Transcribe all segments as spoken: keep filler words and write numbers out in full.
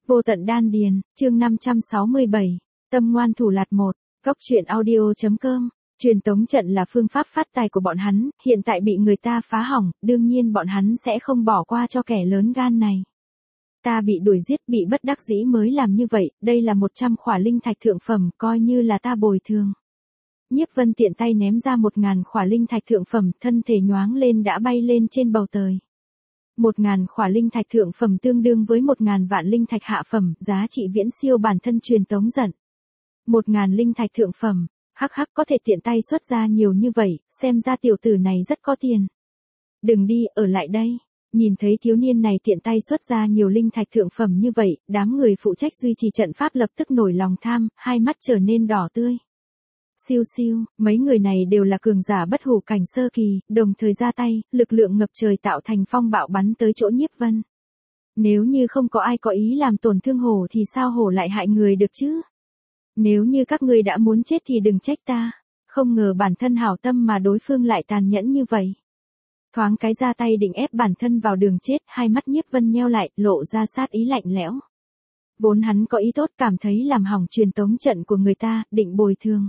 Vô tận đan điền, chương năm trăm sáu mươi bảy, tâm ngoan thủ lạt một, góc truyện audio.com. Truyền tống trận là phương pháp phát tài của bọn hắn, hiện tại bị người ta phá hỏng, đương nhiên bọn hắn sẽ không bỏ qua cho kẻ lớn gan này. Ta bị đuổi giết, bị bất đắc dĩ mới làm như vậy, đây là một trăm khỏa linh thạch thượng phẩm, coi như là ta bồi thường. Nhiếp Vân tiện tay ném ra một ngàn khỏa linh thạch thượng phẩm, thân thể nhoáng lên đã bay lên trên bầu trời. Một ngàn khỏa linh thạch thượng phẩm tương đương với một ngàn vạn linh thạch hạ phẩm, giá trị viễn siêu bản thân truyền tống giận. Một ngàn linh thạch thượng phẩm, hắc hắc có thể tiện tay xuất ra nhiều như vậy, xem ra tiểu tử này rất có tiền. Đừng đi, ở lại đây. Nhìn thấy thiếu niên này tiện tay xuất ra nhiều linh thạch thượng phẩm như vậy, đám người phụ trách duy trì trận pháp lập tức nổi lòng tham, hai mắt trở nên đỏ tươi. Siêu siêu, mấy người này đều là cường giả bất hủ cảnh sơ kỳ, đồng thời ra tay, lực lượng ngập trời tạo thành phong bạo bắn tới chỗ Nhiếp Vân. Nếu như không có ai có ý làm tổn thương hổ thì sao hổ lại hại người được chứ? Nếu như các ngươi đã muốn chết thì đừng trách ta, không ngờ bản thân hảo tâm mà đối phương lại tàn nhẫn như vậy. Thoáng cái ra tay định ép bản thân vào đường chết, hai mắt Nhiếp Vân nheo lại, lộ ra sát ý lạnh lẽo. Vốn hắn có ý tốt, cảm thấy làm hỏng truyền tống trận của người ta, định bồi thường.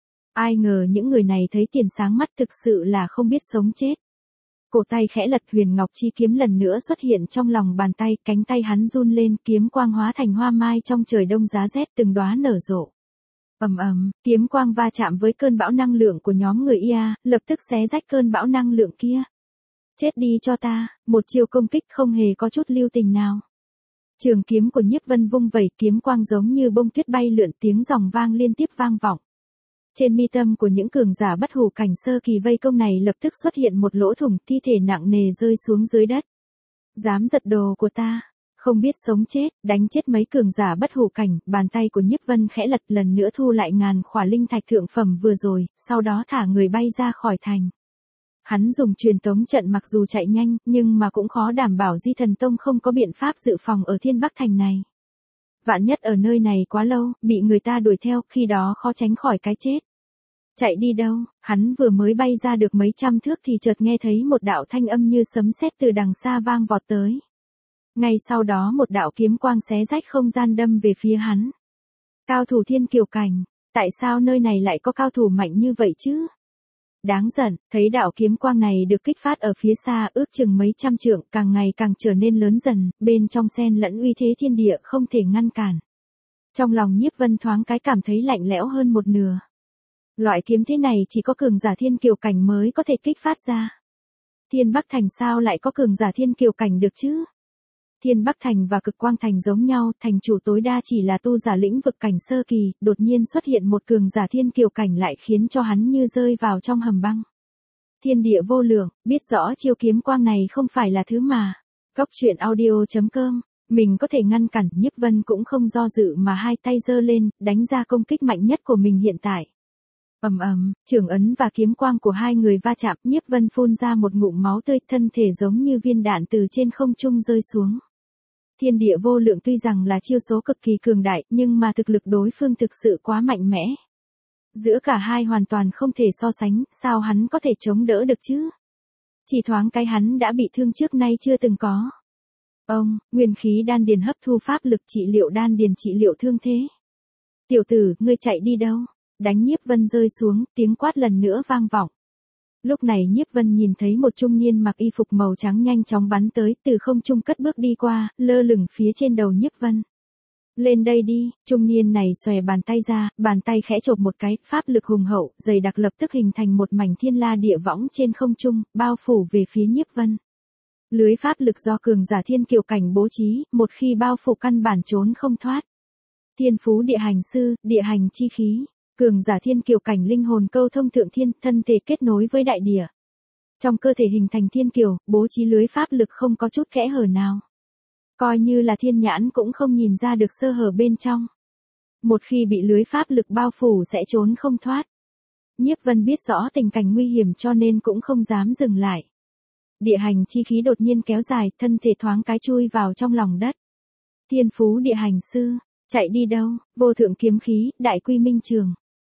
Ai ngờ những người này thấy tiền sáng mắt, thực sự là không biết sống chết. Cổ tay khẽ lật, huyền ngọc chi kiếm lần nữa xuất hiện trong lòng bàn tay, cánh tay hắn run lên, kiếm quang hóa thành hoa mai trong trời đông giá rét từng đóa nở rộ. Ầm ầm, kiếm quang va chạm với cơn bão năng lượng của nhóm người Ia, lập tức xé rách cơn bão năng lượng kia. Chết đi cho ta, một chiêu công kích không hề có chút lưu tình nào. Trường kiếm của Nhiếp Vân vung vẩy, kiếm quang giống như bông tuyết bay lượn, tiếng ròng vang liên tiếp vang vọng. Trên mi tâm của những cường giả bất hủ cảnh sơ kỳ vây công này lập tức xuất hiện một lỗ thủng, thi thể nặng nề rơi xuống dưới đất. Dám giật đồ của ta, không biết sống chết, đánh chết mấy cường giả bất hủ cảnh, bàn tay của Nhiếp Vân khẽ lật, lần nữa thu lại ngàn khỏa linh thạch thượng phẩm vừa rồi, sau đó thả người bay ra khỏi thành. Hắn dùng truyền tống trận mặc dù chạy nhanh, nhưng mà cũng khó đảm bảo Di Thần Tông không có biện pháp dự phòng ở Thiên Bắc Thành này. Vạn nhất ở nơi này quá lâu, bị người ta đuổi theo, khi đó khó tránh khỏi cái chết. Chạy đi đâu, hắn vừa mới bay ra được mấy trăm thước thì chợt nghe thấy một đạo thanh âm như sấm sét từ đằng xa vang vọt tới. Ngay sau đó một đạo kiếm quang xé rách không gian đâm về phía hắn. Cao thủ thiên kiều cảnh, tại sao nơi này lại có cao thủ mạnh như vậy chứ? Đáng giận, thấy đạo kiếm quang này được kích phát ở phía xa, ước chừng mấy trăm trượng, càng ngày càng trở nên lớn dần, bên trong xen lẫn uy thế thiên địa không thể ngăn cản. Trong lòng Nhiếp Vân thoáng cái cảm thấy lạnh lẽo hơn một nửa. Loại kiếm thế này chỉ có cường giả thiên kiều cảnh mới có thể kích phát ra. Thiên Bắc Thành sao lại có cường giả thiên kiều cảnh được chứ? Thiên Bắc Thành và Cực Quang Thành giống nhau, thành chủ tối đa chỉ là tu giả lĩnh vực cảnh sơ kỳ, đột nhiên xuất hiện một cường giả thiên kiều cảnh lại khiến cho hắn như rơi vào trong hầm băng. Thiên địa vô lượng, biết rõ chiêu kiếm quang này không phải là thứ mà. Góc truyện audio.com, mình có thể ngăn cản. Nhiếp Vân cũng không do dự mà hai tay giơ lên, đánh ra công kích mạnh nhất của mình hiện tại. Ầm ầm, trường ấn và kiếm quang của hai người va chạm, Nhiếp Vân phun ra một ngụm máu tươi, thân thể giống như viên đạn từ trên không trung rơi xuống. Thiên địa vô lượng tuy rằng là chiêu số cực kỳ cường đại, nhưng mà thực lực đối phương thực sự quá mạnh mẽ. Giữa cả hai hoàn toàn không thể so sánh, sao hắn có thể chống đỡ được chứ? Chỉ thoáng cái hắn đã bị thương trước nay chưa từng có. Ông, nguyên khí đan điền hấp thu pháp lực trị liệu đan điền trị liệu thương thế. Tiểu tử, ngươi chạy đi đâu? Đánh Nhiếp Vân rơi xuống, tiếng quát lần nữa vang vọng. Lúc này Nhiếp Vân nhìn thấy một trung niên mặc y phục màu trắng nhanh chóng bắn tới, từ không trung cất bước đi qua, lơ lửng phía trên đầu Nhiếp Vân. Lên đây đi, trung niên này xòe bàn tay ra, bàn tay khẽ chộp một cái, pháp lực hùng hậu, dày đặc lập tức hình thành một mảnh thiên la địa võng trên không trung, bao phủ về phía Nhiếp Vân. Lưới pháp lực do cường giả thiên kiều cảnh bố trí, một khi bao phủ căn bản trốn không thoát. Thiên phú địa hành sư, địa hành chi khí. Cường giả thiên kiều cảnh linh hồn câu thông thượng thiên, thân thể kết nối với đại địa. Trong cơ thể hình thành thiên kiều, bố trí lưới pháp lực không có chút kẽ hở nào. Coi như là thiên nhãn cũng không nhìn ra được sơ hở bên trong. Một khi bị lưới pháp lực bao phủ sẽ trốn không thoát. Nhiếp Vân biết rõ tình cảnh nguy hiểm cho nên cũng không dám dừng lại. Địa hành chi khí đột nhiên kéo dài, thân thể thoáng cái chui vào trong lòng đất. Thiên phú địa hành sư, chạy đi đâu, vô thượng kiếm khí, đại quy minh trường.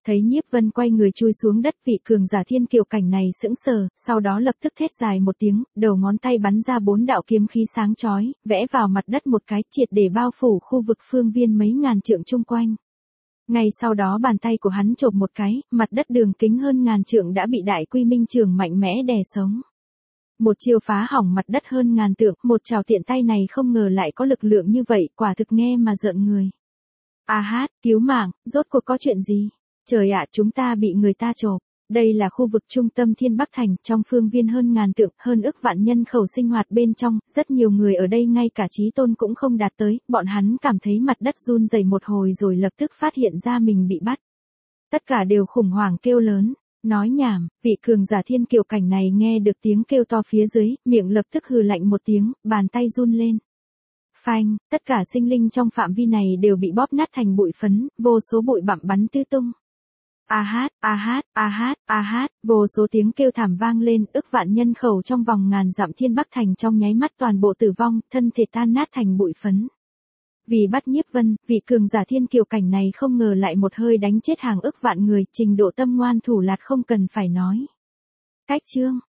Thấy Nhiếp Vân quay người chui xuống đất, vị cường giả thiên kiều cảnh này sững sờ, sau đó lập tức thét dài một tiếng, đầu ngón tay bắn ra bốn đạo kiếm khí sáng chói, vẽ vào mặt đất một cái, triệt để bao phủ khu vực phương viên mấy ngàn trượng chung quanh. Ngay sau đó bàn tay của hắn chộp một cái, mặt đất đường kính hơn ngàn trượng đã bị Đại Quy Minh Trường mạnh mẽ đè sống. Một chiêu phá hỏng mặt đất hơn ngàn trượng, một trảo tiện tay này không ngờ lại có lực lượng như vậy, quả thực nghe mà rợn người. A hát, cứu mạng, rốt cuộc có chuyện gì? Trời ạ, chúng ta bị người ta chộp. Đây là khu vực trung tâm Thiên Bắc Thành, trong phương viên hơn ngàn trượng, hơn ức vạn nhân khẩu sinh hoạt bên trong, rất nhiều người ở đây ngay cả chí tôn cũng không đạt tới, bọn hắn cảm thấy mặt đất run rẩy một hồi rồi lập tức phát hiện ra mình bị bắt. Tất cả đều khủng hoảng kêu lớn, nói nhảm, vị cường giả thiên kiều cảnh này nghe được tiếng kêu to phía dưới, miệng lập tức hừ lạnh một tiếng, bàn tay run lên. Phanh, tất cả sinh linh trong phạm vi này đều bị bóp nát thành bụi phấn, vô số bụi bặm bắn tứ tung. A hát, a hát, a hát, a hát, vô số tiếng kêu thảm vang lên, ức vạn nhân khẩu trong vòng ngàn dặm Thiên Bắc Thành trong nháy mắt toàn bộ tử vong, thân thể tan nát thành bụi phấn. Vì bắt Nhiếp Vân, vị cường giả thiên kiều cảnh này không ngờ lại một hơi đánh chết hàng ức vạn người, trình độ tâm ngoan thủ lạt không cần phải nói. Cách chương